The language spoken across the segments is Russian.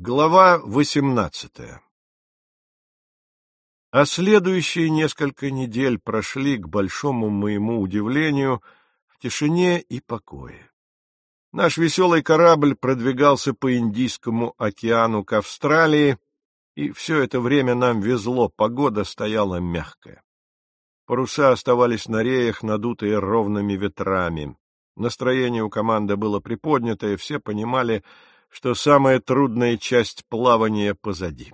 Глава 18. А следующие несколько недель прошли, к большому моему удивлению, в тишине и покое. Наш веселый корабль продвигался по Индийскому океану к Австралии, и все это время нам везло, погода стояла мягкая. Паруса оставались на реях, надутые ровными ветрами. Настроение у команды было приподнятое, все понимали, что самая трудная часть плавания позади.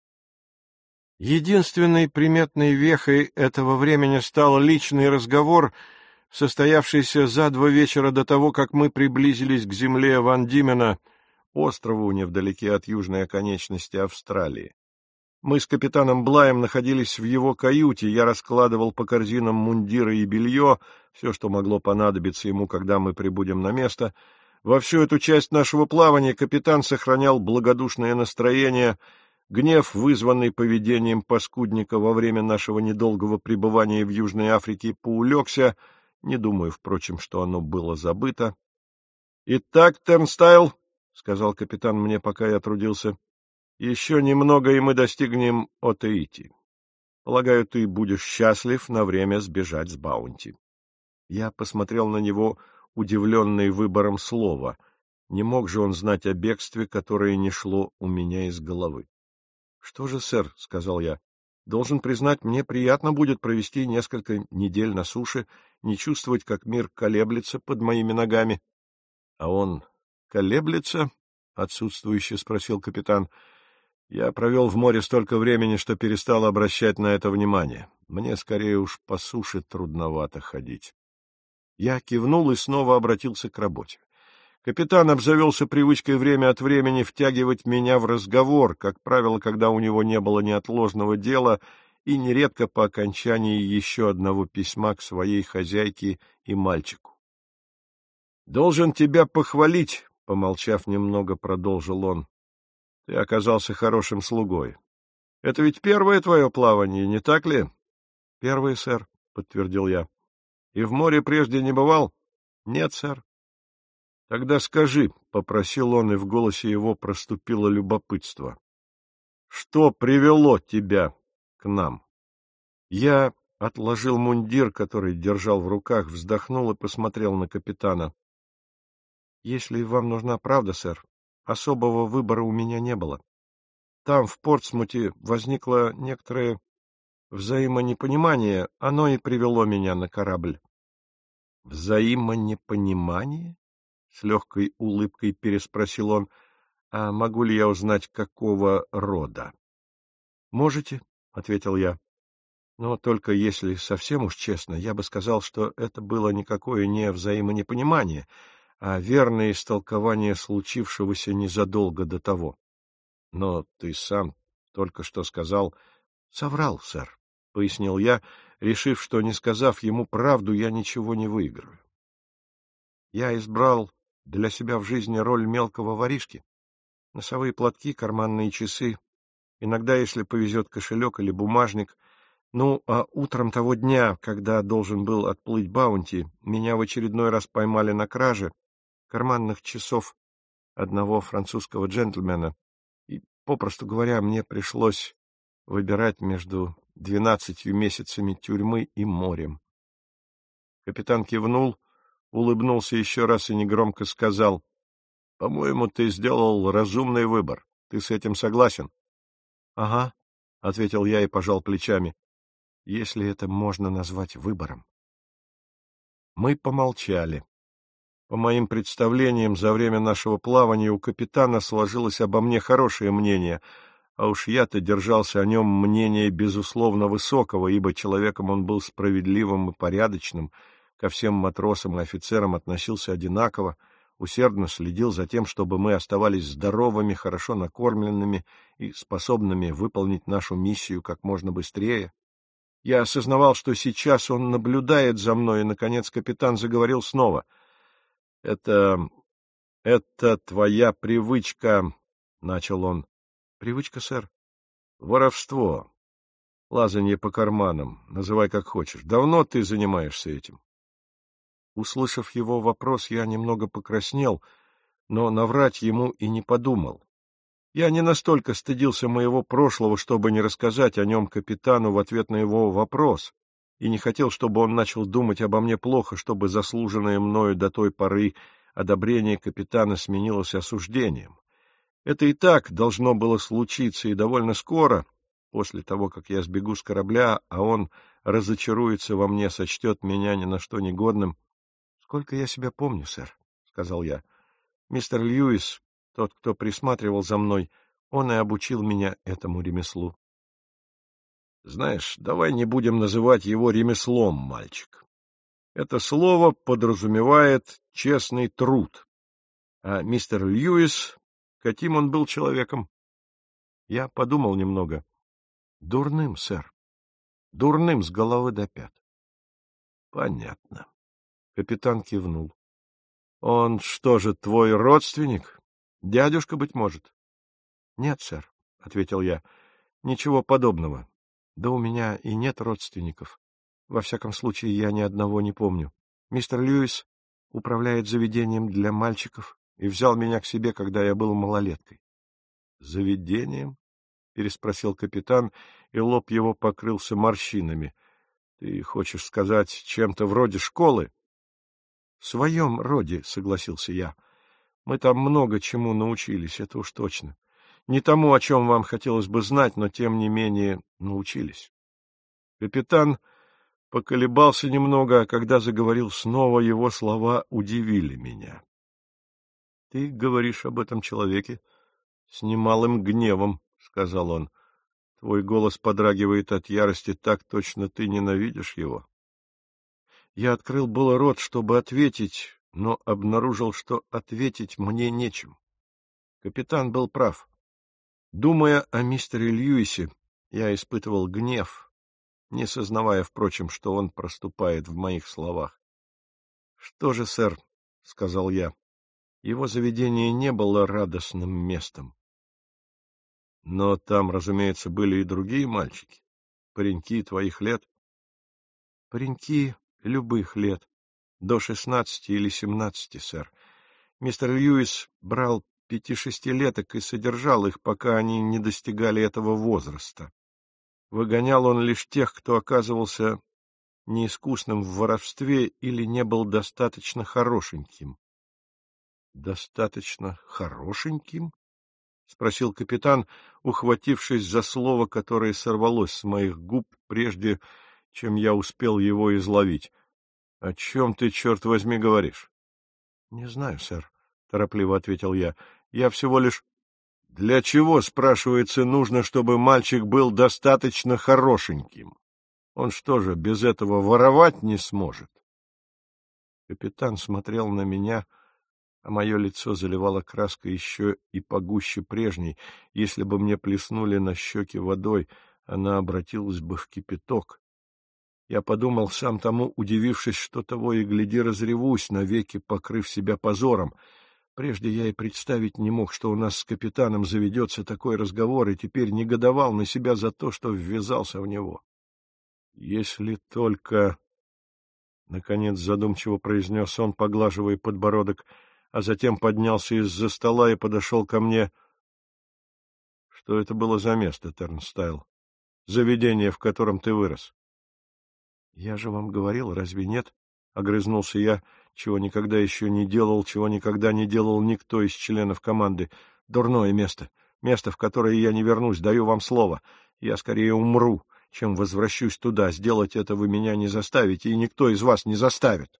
Единственной приметной вехой этого времени стал личный разговор, состоявшийся за 2 вечера до того, как мы приблизились к земле Ван Димена, острову невдалеке от южной оконечности Австралии. Мы с капитаном Блаем находились в его каюте, я раскладывал по корзинам мундиры и белье, все, что могло понадобиться ему, когда мы прибудем на место. Во всю эту часть нашего плавания капитан сохранял благодушное настроение. Гнев, вызванный поведением паскудника во время нашего недолгого пребывания в Южной Африке, поулегся, не думаю, впрочем, что оно было забыто. — Итак, Тернстайл, — сказал капитан мне, пока я трудился, — еще немного, и мы достигнем Отеити. Полагаю, ты будешь счастлив на время сбежать с Баунти. Я посмотрел на него, удивленный выбором слова. Не мог же он знать о бегстве, которое не шло у меня из головы. — Что же, сэр, — сказал я, — должен признать, мне приятно будет провести несколько недель на суше, не чувствовать, как мир колеблется под моими ногами. — А он колеблется? — отсутствующе спросил капитан. — Я провел в море столько времени, что перестал обращать на это внимание. Мне скорее уж по суше трудновато ходить. Я кивнул и снова обратился к работе. Капитан обзавелся привычкой время от времени втягивать меня в разговор, как правило, когда у него не было неотложного дела, и нередко по окончании еще одного письма к своей хозяйке и мальчику. — Должен тебя похвалить, — помолчав немного, продолжил он. — Ты оказался хорошим слугой. Это ведь первое твое плавание, не так ли? — Первое, сэр, — подтвердил я. — И в море прежде не бывал? — Нет, сэр. — Тогда скажи, — попросил он, и в голосе его проступило любопытство. — Что привело тебя к нам? Я отложил мундир, который держал в руках, вздохнул и посмотрел на капитана. — Если вам нужна правда, сэр, особого выбора у меня не было. Там, в Портсмуте, возникло некоторое взаимонепонимание, оно и привело меня на корабль. — Взаимонепонимание? — с легкой улыбкой переспросил он. — А могу ли я узнать, какого рода? — Можете, — ответил я. — Но только если совсем уж честно, я бы сказал, что это было никакое не взаимонепонимание, а верное истолкование случившегося незадолго до того. — Но ты сам только что сказал... — Соврал, сэр, — пояснил я, решив, что, не сказав ему правду, я ничего не выиграю. Я избрал для себя в жизни роль мелкого воришки. Носовые платки, карманные часы, иногда, если повезет, кошелек или бумажник. Ну, а утром того дня, когда должен был отплыть Баунти, меня в очередной раз поймали на краже карманных часов одного французского джентльмена, и, попросту говоря, мне пришлось выбирать между 12 месяцами тюрьмы и морем. Капитан кивнул, улыбнулся еще раз и негромко сказал: — По-моему, ты сделал разумный выбор. Ты с этим согласен? — Ага, — ответил я и пожал плечами, — если это можно назвать выбором. Мы помолчали. По моим представлениям, за время нашего плавания у капитана сложилось обо мне хорошее мнение, а уж я-то держался о нем мнения безусловно высокого, ибо человеком он был справедливым и порядочным, ко всем матросам и офицерам относился одинаково, усердно следил за тем, чтобы мы оставались здоровыми, хорошо накормленными и способными выполнить нашу миссию как можно быстрее. Я осознавал, что сейчас он наблюдает за мной, и, наконец, капитан заговорил снова. — Это твоя привычка, — начал он. — Привычка, сэр? — Воровство. Лазанье по карманам. Называй как хочешь. Давно ты занимаешься этим? Услышав его вопрос, я немного покраснел, но наврать ему и не подумал. Я не настолько стыдился моего прошлого, чтобы не рассказать о нем капитану в ответ на его вопрос, и не хотел, чтобы он начал думать обо мне плохо, чтобы заслуженное мною до той поры одобрение капитана сменилось осуждением. Это и так должно было случиться, и довольно скоро, после того, как я сбегу с корабля, а он разочаруется во мне, сочтет меня ни на что негодным. — Сколько я себя помню, сэр, — сказал я. — Мистер Льюис, тот, кто присматривал за мной, он и обучил меня этому ремеслу. — Знаешь, давай не будем называть его ремеслом, мальчик. Это слово подразумевает честный труд. А мистер Льюис, каким он был человеком? Я подумал немного. Дурным, сэр. Дурным с головы до пят. Понятно. Капитан кивнул. Он что же, твой родственник? Дядюшка, быть может? Нет, сэр, ответил я. Ничего подобного. Да у меня и нет родственников. Во всяком случае, я ни одного не помню. Мистер Льюис управляет заведением для мальчиков и взял меня к себе, когда я был малолеткой. — Заведением? — переспросил капитан, и лоб его покрылся морщинами. — Ты хочешь сказать, чем-то вроде школы? — В своем роде, — согласился я. — Мы там много чему научились, это уж точно. Не тому, о чем вам хотелось бы знать, но, тем не менее, научились. Капитан поколебался немного, а когда заговорил снова, его слова удивили меня. — Ты говоришь об этом человеке с немалым гневом, — сказал он. — Твой голос подрагивает от ярости, так точно ты ненавидишь его. Я открыл было рот, чтобы ответить, но обнаружил, что ответить мне нечем. Капитан был прав. Думая о мистере Льюисе, я испытывал гнев, не сознавая, впрочем, что он проступает в моих словах. — Что же, сэр, — сказал я, — его заведение не было радостным местом. Но там, разумеется, были и другие мальчики, пареньки твоих лет. Пареньки любых лет, до 16 или 17, сэр. Мистер Льюис брал 5-6-леток и содержал их, пока они не достигали этого возраста. Выгонял он лишь тех, кто оказывался неискусным в воровстве или не был достаточно хорошеньким. — Достаточно хорошеньким? — спросил капитан, ухватившись за слово, которое сорвалось с моих губ, прежде чем я успел его изловить. — О чем ты, черт возьми, говоришь? — Не знаю, сэр, — торопливо ответил я. — Я всего лишь... — Для чего, спрашивается, нужно, чтобы мальчик был достаточно хорошеньким? Он что же, без этого воровать не сможет? Капитан смотрел на меня, а мое лицо заливало краской еще и погуще прежней. Если бы мне плеснули на щеки водой, она обратилась бы в кипяток. Я подумал, сам тому удивившись, что того и гляди разревусь, навеки покрыв себя позором. Прежде я и представить не мог, что у нас с капитаном заведется такой разговор, и теперь негодовал на себя за то, что ввязался в него. — Если только... — наконец задумчиво произнес он, поглаживая подбородок, а затем поднялся из-за стола и подошел ко мне. — Что это было за место, Тернстайл? Заведение, в котором ты вырос? — Я же вам говорил, разве нет? — огрызнулся я, чего никогда еще не делал, чего никогда не делал никто из членов команды. — Дурное место. Место, в которое я не вернусь, даю вам слово. Я скорее умру, чем возвращусь туда. Сделать это вы меня не заставите, и никто из вас не заставит.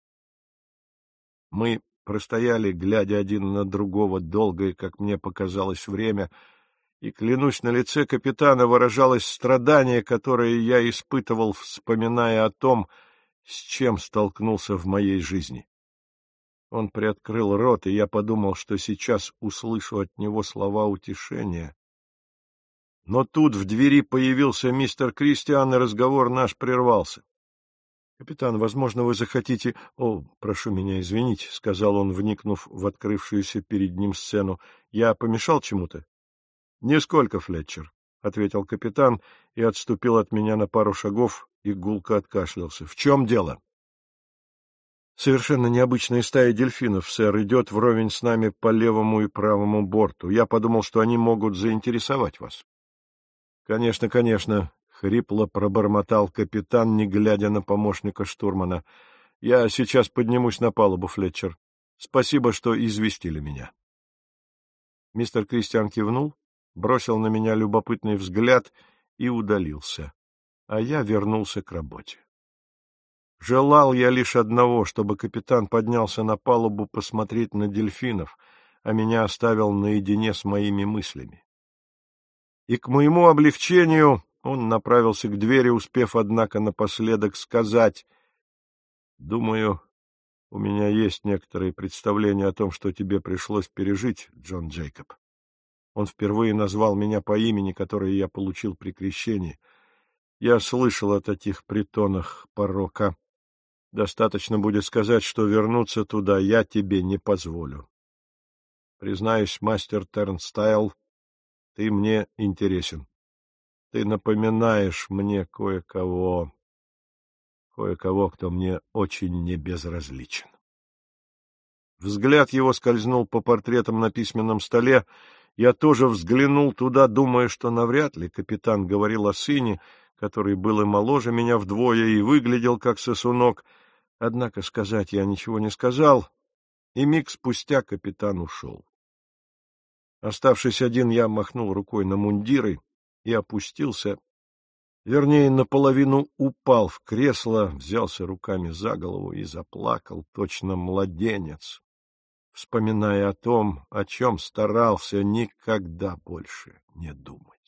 Мы простояли, глядя один на другого, долгое, как мне показалось, время, и, клянусь, на лице капитана выражалось страдание, которое я испытывал, вспоминая о том, с чем столкнулся в моей жизни. Он приоткрыл рот, и я подумал, что сейчас услышу от него слова утешения. Но тут в двери появился мистер Кристиан, и разговор наш прервался. — Капитан, возможно, вы захотите... — О, прошу меня извинить, — сказал он, вникнув в открывшуюся перед ним сцену. — Я помешал чему-то? — Нисколько, Флетчер, — ответил капитан и отступил от меня на пару шагов и гулко откашлялся. — В чем дело? — Совершенно необычная стая дельфинов, сэр, идет вровень с нами по левому и правому борту. Я подумал, что они могут заинтересовать вас. — Конечно, конечно, — хрипло пробормотал капитан, не глядя на помощника штурмана. — Я сейчас поднимусь на палубу, Флетчер. Спасибо, что известили меня. Мистер Кристиан кивнул, бросил на меня любопытный взгляд и удалился, а я вернулся к работе. Желал я лишь одного, чтобы капитан поднялся на палубу посмотреть на дельфинов, а меня оставил наедине с моими мыслями. И к моему облегчению он направился к двери, успев, однако, напоследок сказать: «Думаю, у меня есть некоторые представления о том, что тебе пришлось пережить, Джон Джейкоб». Он впервые назвал меня по имени, которое я получил при крещении. Я слышал о таких притонах порока. Достаточно будет сказать, что вернуться туда я тебе не позволю. Признаюсь, мастер Тернстайл, ты мне интересен. Ты напоминаешь мне кое-кого, кто мне очень небезразличен. Взгляд его скользнул по портретам на письменном столе. Я тоже взглянул туда, думая, что навряд ли капитан говорил о сыне, который был и моложе меня вдвое и выглядел как сосунок. Однако сказать я ничего не сказал, и миг спустя капитан ушел. Оставшись один, я махнул рукой на мундиры и опустился, вернее, наполовину упал в кресло, взялся руками за голову и заплакал, точно младенец, вспоминая о том, о чем старался никогда больше не думать.